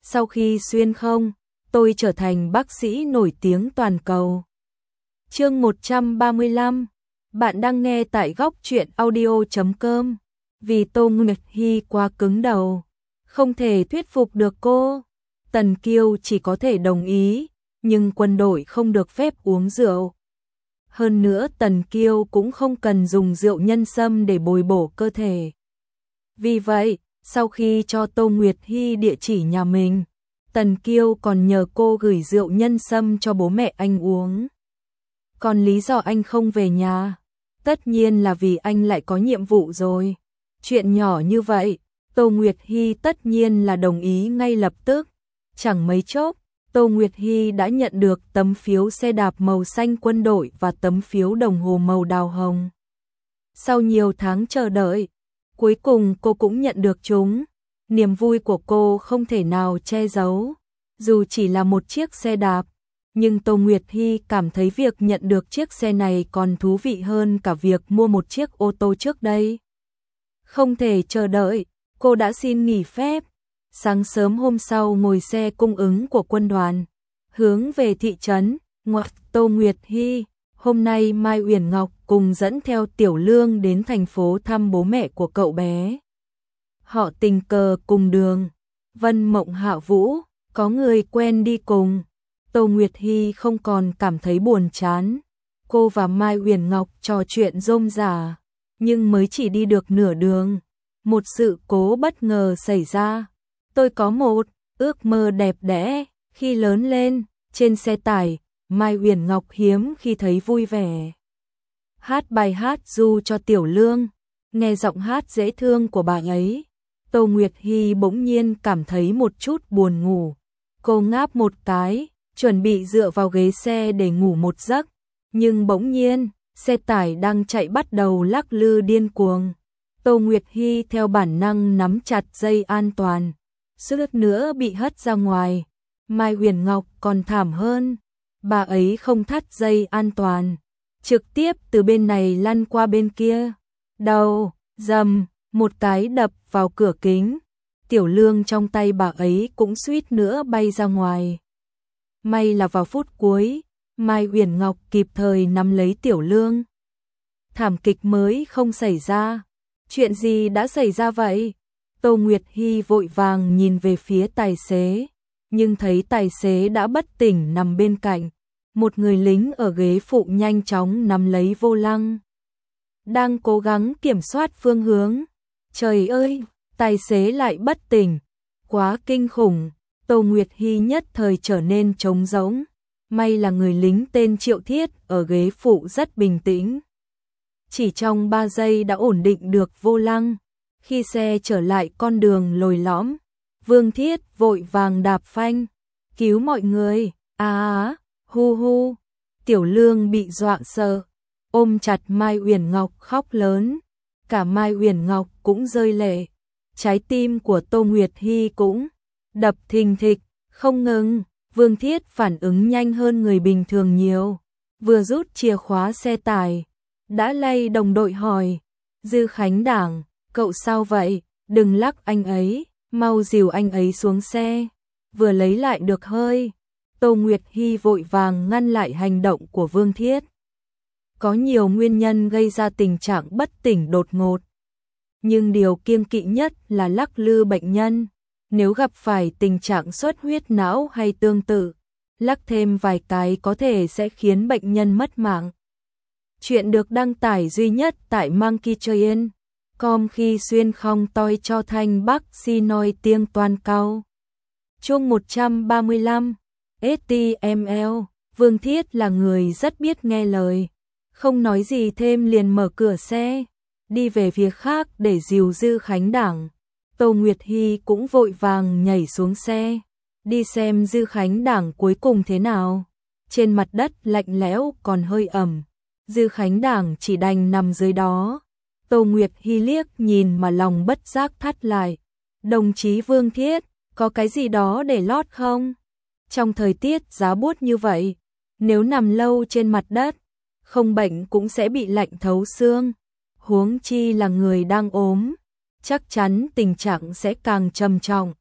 sau khi xuyên không, tôi trở thành bác sĩ nổi tiếng toàn cầu. Chương 135, bạn đang nghe tại góc truyện audio.com. Vì Tô Nguyệt Hy quá cứng đầu, không thể thuyết phục được cô, Tần Kiêu chỉ có thể đồng ý, nhưng quân đội không được phép uống rượu. Hơn nữa Tần Kiêu cũng không cần dùng rượu nhân sâm để bồi bổ cơ thể. Vì vậy, sau khi cho Tô Nguyệt Hy địa chỉ nhà mình, Tần Kiêu còn nhờ cô gửi rượu nhân sâm cho bố mẹ anh uống. Còn lý do anh không về nhà, tất nhiên là vì anh lại có nhiệm vụ rồi. Chuyện nhỏ như vậy, Tô Nguyệt Hy tất nhiên là đồng ý ngay lập tức. Chẳng mấy chốc, Tô Nguyệt Hy đã nhận được tấm phiếu xe đạp màu xanh quân đội và tấm phiếu đồng hồ màu đào hồng. Sau nhiều tháng chờ đợi, cuối cùng cô cũng nhận được chúng. Niềm vui của cô không thể nào che giấu. Dù chỉ là một chiếc xe đạp, nhưng Tô Nguyệt Hy cảm thấy việc nhận được chiếc xe này còn thú vị hơn cả việc mua một chiếc ô tô trước đây. Không thể chờ đợi, cô đã xin nghỉ phép. Sáng sớm hôm sau ngồi xe cung ứng của quân đoàn, hướng về thị trấn. Tô Nguyệt Hy, hôm nay Mai Uyển Ngọc cùng dẫn theo Tiểu Lương đến thành phố thăm bố mẹ của cậu bé. Họ tình cờ cùng đường, Vân Mộng Hạ Vũ, có người quen đi cùng. Tô Nguyệt Hy không còn cảm thấy buồn chán. Cô và Mai Uyển Ngọc trò chuyện rôm rả, nhưng mới chỉ đi được nửa đường, một sự cố bất ngờ xảy ra. Tôi có một ước mơ đẹp đẽ khi lớn lên. Trên xe tải, Mai Uyển Ngọc hiếm khi thấy vui vẻ. Hát bài hát ru cho Tiểu Lương, nghe giọng hát dễ thương của bà ấy. Tô Nguyệt Hy bỗng nhiên cảm thấy một chút buồn ngủ. Cô ngáp một cái, chuẩn bị dựa vào ghế xe để ngủ một giấc. Nhưng bỗng nhiên, xe tải đang chạy bắt đầu lắc lư điên cuồng. Tô Nguyệt Hy theo bản năng nắm chặt dây an toàn, suýt nữa bị hất ra ngoài. Mai Uyển Ngọc còn thảm hơn, bà ấy không thắt dây an toàn, trực tiếp từ bên này lăn qua bên kia. Đầu, dầm, một cái đập vào cửa kính. Tiểu Lương trong tay bà ấy cũng suýt nữa bay ra ngoài. May là vào phút cuối, Mai Uyển Ngọc kịp thời nắm lấy Tiểu Lương. Thảm kịch mới không xảy ra. Chuyện gì đã xảy ra vậy? Tô Nguyệt Hy vội vàng nhìn về phía tài xế, nhưng thấy tài xế đã bất tỉnh nằm bên cạnh. Một người lính ở ghế phụ nhanh chóng nắm lấy vô lăng, đang cố gắng kiểm soát phương hướng. Trời ơi, tài xế lại bất tỉnh, quá kinh khủng. Tô Nguyệt Hy nhất thời trở nên trống rỗng. May là người lính tên Triệu Thiết ở ghế phụ rất bình tĩnh, chỉ trong 3 giây đã ổn định được vô lăng. Khi xe trở lại con đường lồi lõm, Vương Thiết vội vàng đạp phanh, cứu mọi người. Hu hu. Tiểu Lương bị dọa sợ, ôm chặt Mai Uyển Ngọc khóc lớn. Cả Mai Uyển Ngọc cũng rơi lệ. Trái tim của Tô Nguyệt Hy cũng đập thình thịch, không ngừng. Vương Thiết phản ứng nhanh hơn người bình thường nhiều, vừa rút chìa khóa xe tải, đã lay đồng đội hỏi: Dư Khánh Đảng, cậu sao vậy? Đừng lắc anh ấy, mau dìu anh ấy xuống xe. Vừa lấy lại được hơi, Tô Nguyệt Hy vội vàng ngăn lại hành động của Vương Thiết. Có nhiều nguyên nhân gây ra tình trạng bất tỉnh đột ngột, nhưng điều kiêng kỵ nhất là lắc lư bệnh nhân. Nếu gặp phải tình trạng xuất huyết não hay tương tự, lắc thêm vài cái có thể sẽ khiến bệnh nhân mất mạng. Chuyện được đăng tải duy nhất tại monkeytrain.com khi xuyên không tôi cho thanh bác si nói tiếng toàn cầu. Chương 135, HTML. Vương Thiết là người rất biết nghe lời, không nói gì thêm liền mở cửa xe, đi về phía khác để dìu Dư Khánh Đảng. Tô Nguyệt Hy cũng vội vàng nhảy xuống xe, đi xem Dư Khánh Đảng cuối cùng thế nào. Trên mặt đất lạnh lẽo còn hơi ẩm, Dư Khánh Đảng chỉ đành nằm dưới đó. Tô Nguyệt Hy liếc nhìn mà lòng bất giác thắt lại. Đồng chí Vương Thiết, có cái gì đó để lót không? Trong thời tiết giá buốt như vậy, nếu nằm lâu trên mặt đất, không bệnh cũng sẽ bị lạnh thấu xương. Huống chi là người đang ốm, chắc chắn tình trạng sẽ càng trầm trọng.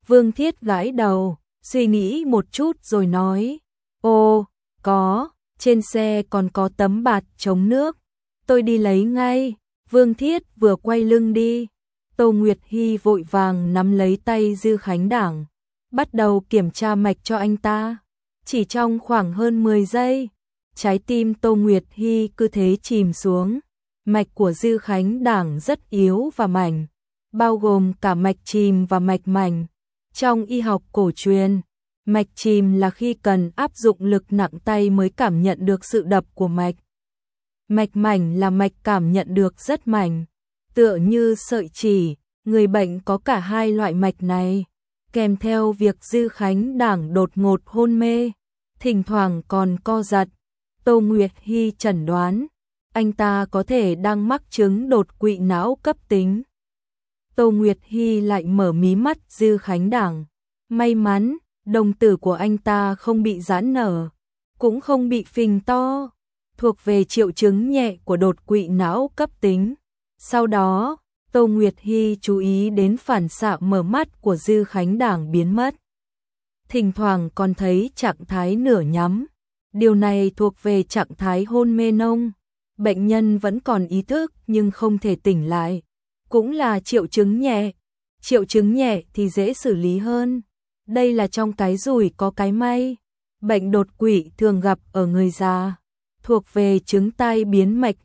Vương Thiết gãi đầu, suy nghĩ một chút rồi nói, ô, có, trên xe còn có tấm bạt chống nước, tôi đi lấy ngay. Vương Thiết vừa quay lưng đi, Tô Nguyệt Hy vội vàng nắm lấy tay Dư Khánh Đảng, bắt đầu kiểm tra mạch cho anh ta. Chỉ trong khoảng hơn 10 giây, trái tim Tô Nguyệt Hy cứ thế chìm xuống. Mạch của Dư Khánh Đảng rất yếu và mảnh, bao gồm cả mạch chìm và mạch mảnh. Trong y học cổ truyền, mạch chìm là khi cần áp dụng lực nặng tay mới cảm nhận được sự đập của mạch. Mạch mảnh là mạch cảm nhận được rất mảnh, tựa như sợi chỉ. Người bệnh có cả hai loại mạch này, kèm theo việc Dư Khánh Đảng đột ngột hôn mê, thỉnh thoảng còn co giật. Tô Nguyệt Hy chẩn đoán, anh ta có thể đang mắc chứng đột quỵ não cấp tính. Tô Nguyệt Hy lại mở mí mắt Dư Khánh Đảng. May mắn, đồng tử của anh ta không bị giãn nở, cũng không bị phình to, thuộc về triệu chứng nhẹ của đột quỵ não cấp tính. Sau đó, Tô Nguyệt Hy chú ý đến phản xạ mở mắt của Dư Khánh Đảng biến mất. Thỉnh thoảng còn thấy trạng thái nửa nhắm. Điều này thuộc về trạng thái hôn mê nông. Bệnh nhân vẫn còn ý thức nhưng không thể tỉnh lại. Cũng là triệu chứng nhẹ. Triệu chứng nhẹ thì dễ xử lý hơn. Đây là trong cái rủi có cái may. Bệnh đột quỵ thường gặp ở người già, thuộc về chứng tai biến mạch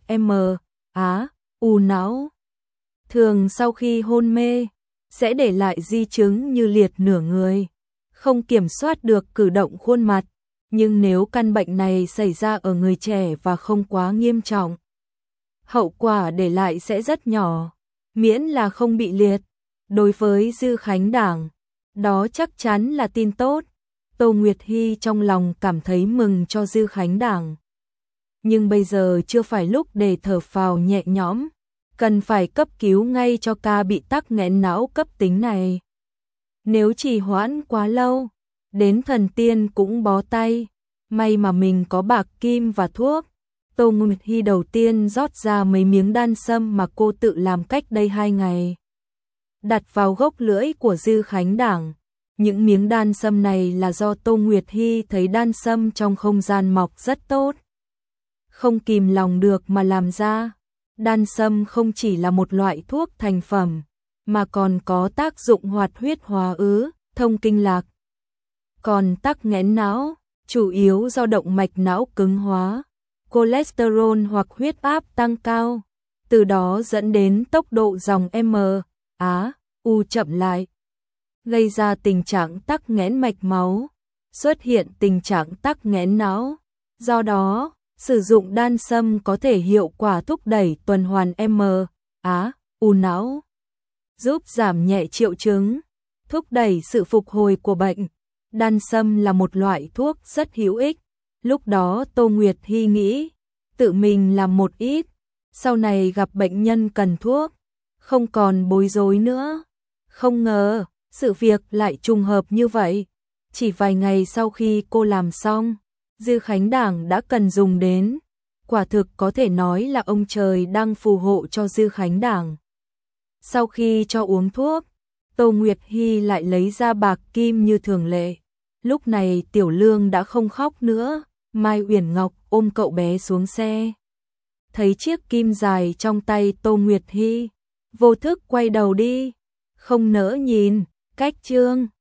u não. Thường sau khi hôn mê, sẽ để lại di chứng như liệt nửa người, không kiểm soát được cử động khuôn mặt. Nhưng nếu căn bệnh này xảy ra ở người trẻ và không quá nghiêm trọng, hậu quả để lại sẽ rất nhỏ, miễn là không bị liệt. Đối với Dư Khánh Đảng, đó chắc chắn là tin tốt. Tô Nguyệt Hy trong lòng cảm thấy mừng cho Dư Khánh Đảng. Nhưng bây giờ chưa phải lúc để thở phào nhẹ nhõm, cần phải cấp cứu ngay cho ca bị tắc nghẽn não cấp tính này. Nếu trì hoãn quá lâu, đến thần tiên cũng bó tay. May mà mình có bạc kim và thuốc. Tô Nguyệt Hy đầu tiên rót ra mấy miếng đan sâm mà cô tự làm cách đây 2 ngày, đặt vào gốc lưỡi của Dư Khánh Đảng. Những miếng đan sâm này là do Tô Nguyệt Hy thấy đan sâm trong không gian mọc rất tốt, không kìm lòng được mà làm ra. Đan sâm không chỉ là một loại thuốc thành phẩm, mà còn có tác dụng hoạt huyết hóa ứ, thông kinh lạc. Còn tắc nghẽn não, chủ yếu do động mạch não cứng hóa, cholesterol hoặc huyết áp tăng cao, từ đó dẫn đến tốc độ dòng u chậm lại, gây ra tình trạng tắc nghẽn mạch máu, xuất hiện tình trạng tắc nghẽn não. Do đó, sử dụng đan sâm có thể hiệu quả thúc đẩy tuần hoàn u não, giúp giảm nhẹ triệu chứng, thúc đẩy sự phục hồi của bệnh. Đan sâm là một loại thuốc rất hữu ích. Lúc đó Tô Nguyệt Hy nghĩ, tự mình làm một ít, sau này gặp bệnh nhân cần thuốc, không còn bối rối nữa. Không ngờ, sự việc lại trùng hợp như vậy. Chỉ vài ngày sau khi cô làm xong, Dư Khánh Đảng đã cần dùng đến. Quả thực có thể nói là ông trời đang phù hộ cho Dư Khánh Đảng. Sau khi cho uống thuốc, Tô Nguyệt Hy lại lấy ra bạc kim như thường lệ. Lúc này Tiểu Lương đã không khóc nữa, Mai Uyển Ngọc ôm cậu bé xuống xe. Thấy chiếc kim dài trong tay Tô Nguyệt Hy, vô thức quay đầu đi, không nỡ nhìn. Cách chương